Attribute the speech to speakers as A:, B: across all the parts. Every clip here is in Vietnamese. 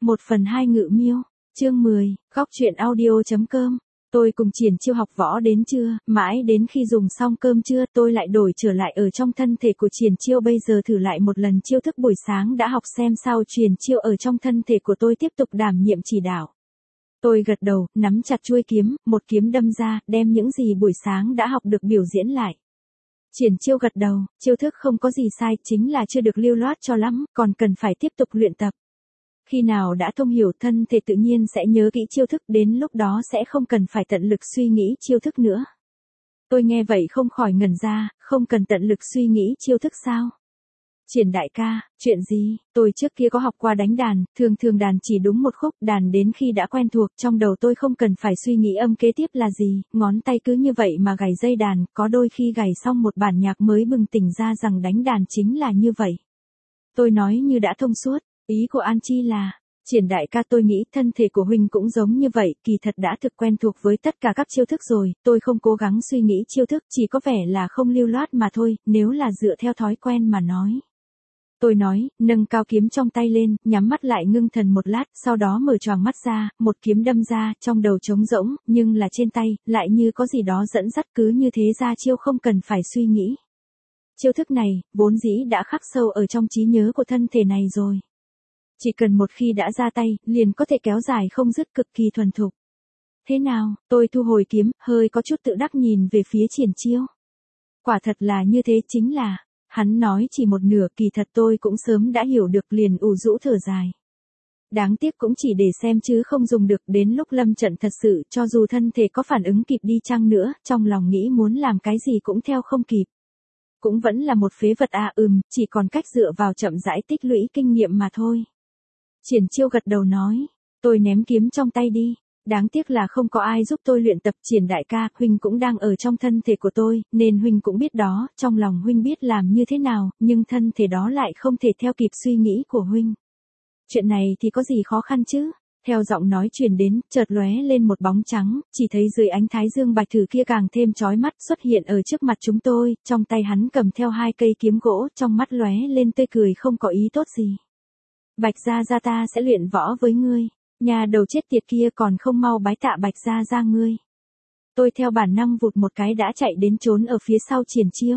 A: 1/2 Ngự Miêu, chương 10, góc truyện audio.com. Tôi cùng Triển Chiêu học võ đến trưa, mãi đến khi dùng xong cơm trưa tôi lại đổi trở lại ở trong thân thể của Triển Chiêu. Bây giờ thử lại một lần chiêu thức buổi sáng đã học xem sao. Triển Chiêu ở trong thân thể của tôi tiếp tục đảm nhiệm chỉ đạo. Tôi gật đầu, nắm chặt chuôi kiếm, một kiếm đâm ra, đem những gì buổi sáng đã học được biểu diễn lại. Triển Chiêu gật đầu, chiêu thức không có gì sai, chính là chưa được lưu loát cho lắm, còn cần phải tiếp tục luyện tập. Khi nào đã thông hiểu thân thể tự nhiên sẽ nhớ kỹ chiêu thức, đến lúc đó sẽ không cần phải tận lực suy nghĩ chiêu thức nữa. Tôi nghe vậy không khỏi ngẩn ra, không cần tận lực suy nghĩ chiêu thức sao? Triển đại ca, chuyện gì? Tôi trước kia có học qua đánh đàn, thường đàn chỉ đúng một khúc, đàn đến khi đã quen thuộc, trong đầu tôi không cần phải suy nghĩ âm kế tiếp là gì, ngón tay cứ như vậy mà gảy dây đàn, có đôi khi gảy xong một bản nhạc mới bừng tỉnh ra rằng đánh đàn chính là như vậy. Tôi nói như đã thông suốt, ý của An Chi là, Triển đại ca, tôi nghĩ thân thể của huynh cũng giống như vậy, kỳ thật đã thực quen thuộc với tất cả các chiêu thức rồi, tôi không cố gắng suy nghĩ chiêu thức, chỉ có vẻ là không lưu loát mà thôi, nếu là dựa theo thói quen mà nói. Tôi nói, nâng cao kiếm trong tay lên, nhắm mắt lại ngưng thần một lát, sau đó mở choàng mắt ra, một kiếm đâm ra, trong đầu trống rỗng, nhưng là trên tay, lại như có gì đó dẫn dắt, cứ như thế ra chiêu không cần phải suy nghĩ. Chiêu thức này, vốn dĩ đã khắc sâu ở trong trí nhớ của thân thể này rồi. Chỉ cần một khi đã ra tay, liền có thể kéo dài không dứt, cực kỳ thuần thục. Thế nào? Tôi thu hồi kiếm, hơi có chút tự đắc nhìn về phía Triển Chiêu. Quả thật là như thế, chính là, hắn nói chỉ một nửa, kỳ thật tôi cũng sớm đã hiểu được, liền ủ rũ thở dài. Đáng tiếc cũng chỉ để xem chứ không dùng được, đến lúc lâm trận thật sự, cho dù thân thể có phản ứng kịp đi chăng nữa, trong lòng nghĩ muốn làm cái gì cũng theo không kịp. Cũng vẫn là một phế vật à. Chỉ còn cách dựa vào chậm rãi tích lũy kinh nghiệm mà thôi. Triển Chiêu gật đầu nói, tôi ném kiếm trong tay đi. Đáng tiếc là không có ai giúp tôi luyện tập. Triển đại ca, huynh cũng đang ở trong thân thể của tôi, nên huynh cũng biết đó, trong lòng huynh biết làm như thế nào, nhưng thân thể đó lại không thể theo kịp suy nghĩ của huynh. Chuyện này thì có gì khó khăn chứ? Theo giọng nói truyền đến, chợt lóe lên một bóng trắng, chỉ thấy dưới ánh thái dương bạch thử kia càng thêm chói mắt, xuất hiện ở trước mặt chúng tôi, trong tay hắn cầm theo 2 cây kiếm gỗ, trong mắt lóe lên tươi cười không có ý tốt gì. Bạch gia gia, ta sẽ luyện võ với ngươi. Nhà đầu chết tiệt kia còn không mau bái tạ Bạch gia gia ngươi. Tôi theo bản năng vụt một cái đã chạy đến trốn ở phía sau Triển Chiêu.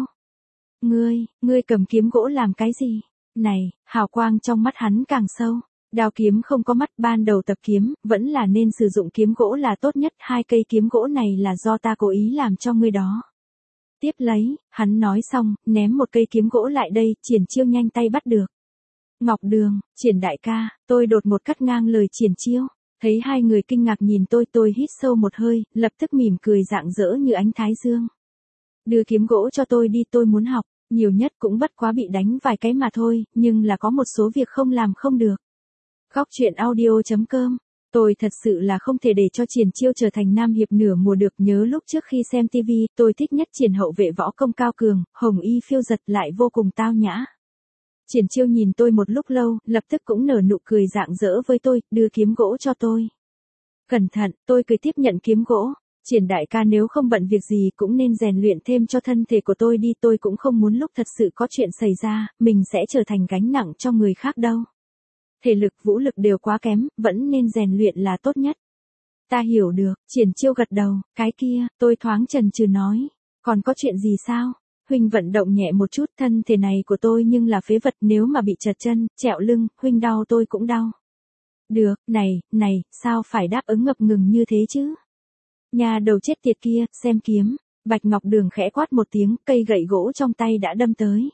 A: Ngươi cầm kiếm gỗ làm cái gì? Này, hào quang trong mắt hắn càng sâu. Đao kiếm không có mắt, ban đầu tập kiếm, vẫn là nên sử dụng kiếm gỗ là tốt nhất, 2 cây kiếm gỗ này là do ta cố ý làm cho ngươi đó. Tiếp lấy, hắn nói xong, ném một cây kiếm gỗ lại đây, Triển Chiêu nhanh tay bắt được. Ngọc Đường, Triển đại ca, tôi đột một cắt ngang lời Triển Chiêu. Thấy hai người kinh ngạc nhìn tôi hít sâu một hơi, lập tức mỉm cười rạng rỡ như ánh thái dương. Đưa kiếm gỗ cho tôi đi, tôi muốn học, nhiều nhất cũng bất quá bị đánh vài cái mà thôi, nhưng là có một số việc không làm không được. Góc truyện audio.com. Tôi thật sự là không thể để cho Triển Chiêu trở thành nam hiệp nửa mùa được. Nhớ lúc trước khi xem TV, tôi thích nhất Triển hậu vệ võ công cao cường, hồng y phiêu giật lại vô cùng tao nhã. Triển Chiêu nhìn tôi một lúc lâu, lập tức cũng nở nụ cười rạng rỡ với tôi, đưa kiếm gỗ cho tôi. Cẩn thận, tôi cười tiếp nhận kiếm gỗ. Triển đại ca, nếu không bận việc gì cũng nên rèn luyện thêm cho thân thể của tôi đi, tôi cũng không muốn lúc thật sự có chuyện xảy ra, mình sẽ trở thành gánh nặng cho người khác đâu. Thể lực, vũ lực đều quá kém, vẫn nên rèn luyện là tốt nhất. Ta hiểu được. Triển Chiêu gật đầu. Cái kia, tôi thoáng chần chừ nói, còn có chuyện gì sao? Huynh vận động nhẹ một chút, thân thể này của tôi nhưng là phế vật, nếu mà bị trật chân, trẹo lưng, huynh đau tôi cũng đau. Được, này, sao phải đáp ứng ngập ngừng như thế chứ? Nhà đầu chết tiệt kia, xem kiếm. Bạch Ngọc Đường khẽ quát một tiếng, cây gậy gỗ trong tay đã đâm tới.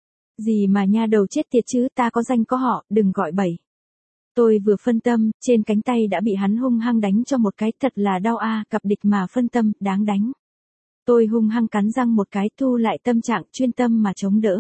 A: Gì mà nha đầu chết tiệt chứ, ta có danh có họ, đừng gọi bậy. Tôi vừa phân tâm, trên cánh tay đã bị hắn hung hăng đánh cho một cái, thật là đau a, cặp địch mà phân tâm, đáng đánh. Tôi hung hăng cắn răng một cái, thu lại tâm trạng, chuyên tâm mà chống đỡ.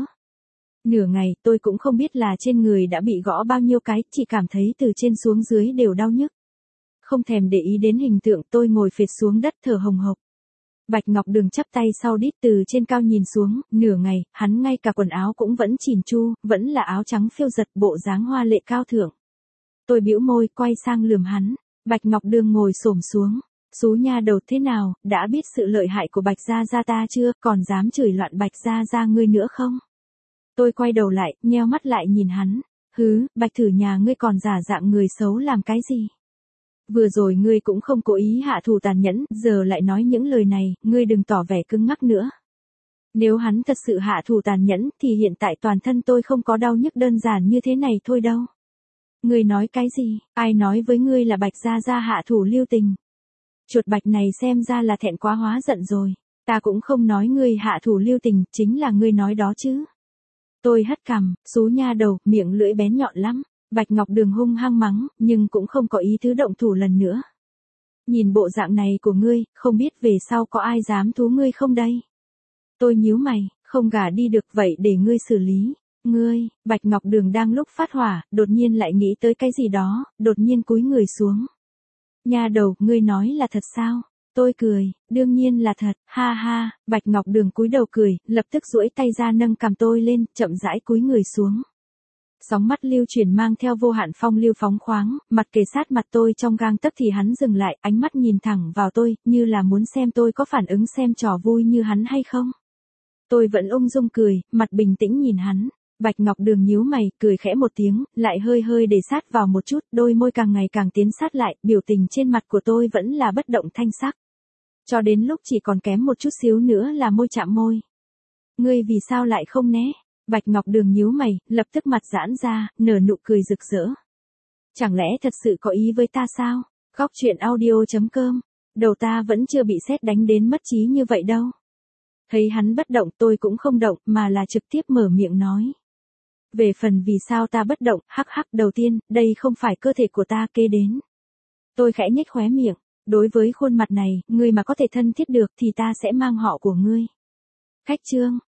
A: Nửa ngày, tôi cũng không biết là trên người đã bị gõ bao nhiêu cái, chỉ cảm thấy từ trên xuống dưới đều đau nhức. Không thèm để ý đến hình tượng, tôi ngồi phệt xuống đất thở hồng hộc. Bạch Ngọc Đường chắp tay sau đít từ trên cao nhìn xuống, nửa ngày, hắn ngay cả quần áo cũng vẫn chỉn chu, vẫn là áo trắng phiêu giật, bộ dáng hoa lệ cao thượng. Tôi bĩu môi, quay sang lườm hắn. Bạch Ngọc Đường ngồi xổm xuống. Xú nha đầu, thế nào, đã biết sự lợi hại của Bạch gia gia ta chưa, còn dám chửi loạn Bạch gia gia ngươi nữa không? Tôi quay đầu lại, nheo mắt lại nhìn hắn. Hứ, Bạch Thử nhà ngươi còn giả dạng người xấu làm cái gì? Vừa rồi ngươi cũng không cố ý hạ thủ tàn nhẫn, giờ lại nói những lời này, ngươi đừng tỏ vẻ cứng ngắc nữa. Nếu hắn thật sự hạ thủ tàn nhẫn thì hiện tại toàn thân tôi không có đau nhức đơn giản như thế này thôi đâu. Ngươi nói cái gì? Ai nói với ngươi là Bạch gia gia hạ thủ lưu tình? Chuột Bạch này xem ra là thẹn quá hóa giận rồi. Ta cũng không nói ngươi hạ thủ lưu tình, chính là ngươi nói đó chứ. Tôi hất cằm, xú nha đầu, miệng lưỡi bén nhọn lắm. Bạch Ngọc Đường hung hăng mắng, nhưng cũng không có ý tứ động thủ lần nữa. Nhìn bộ dạng này của ngươi, không biết về sau có ai dám thú ngươi không đây? Tôi nhíu mày, không gả đi được vậy để ngươi xử lý. Ngươi, Bạch Ngọc Đường đang lúc phát hỏa, đột nhiên lại nghĩ tới cái gì đó, đột nhiên cúi người xuống. Nha đầu, ngươi nói là thật sao? Tôi cười, đương nhiên là thật, ha ha, Bạch Ngọc Đường cúi đầu cười, lập tức duỗi tay ra nâng cằm tôi lên, chậm rãi cúi người xuống. Sóng mắt lưu chuyển mang theo vô hạn phong lưu phóng khoáng, mặt kề sát mặt tôi trong gang tấc thì hắn dừng lại, ánh mắt nhìn thẳng vào tôi, như là muốn xem tôi có phản ứng xem trò vui như hắn hay không. Tôi vẫn ung dung cười, mặt bình tĩnh nhìn hắn. Bạch Ngọc Đường nhíu mày, cười khẽ một tiếng, lại hơi hơi để sát vào một chút, đôi môi càng ngày càng tiến sát lại, biểu tình trên mặt của tôi vẫn là bất động thanh sắc. Cho đến lúc chỉ còn kém một chút xíu nữa là môi chạm môi. Ngươi vì sao lại không né? Bạch Ngọc Đường nhíu mày, lập tức mặt giãn ra, nở nụ cười rực rỡ. Chẳng lẽ thật sự có ý với ta sao? Góc truyện audio.com. Đầu ta vẫn chưa bị sét đánh đến mất trí như vậy đâu. Thấy hắn bất động tôi cũng không động mà là trực tiếp mở miệng nói. Về phần vì sao ta bất động, hắc hắc đầu tiên, đây không phải cơ thể của ta kê đến. Tôi khẽ nhếch khóe miệng, đối với khuôn mặt này, ngươi mà có thể thân thiết được thì ta sẽ mang họ của ngươi. Khách trương,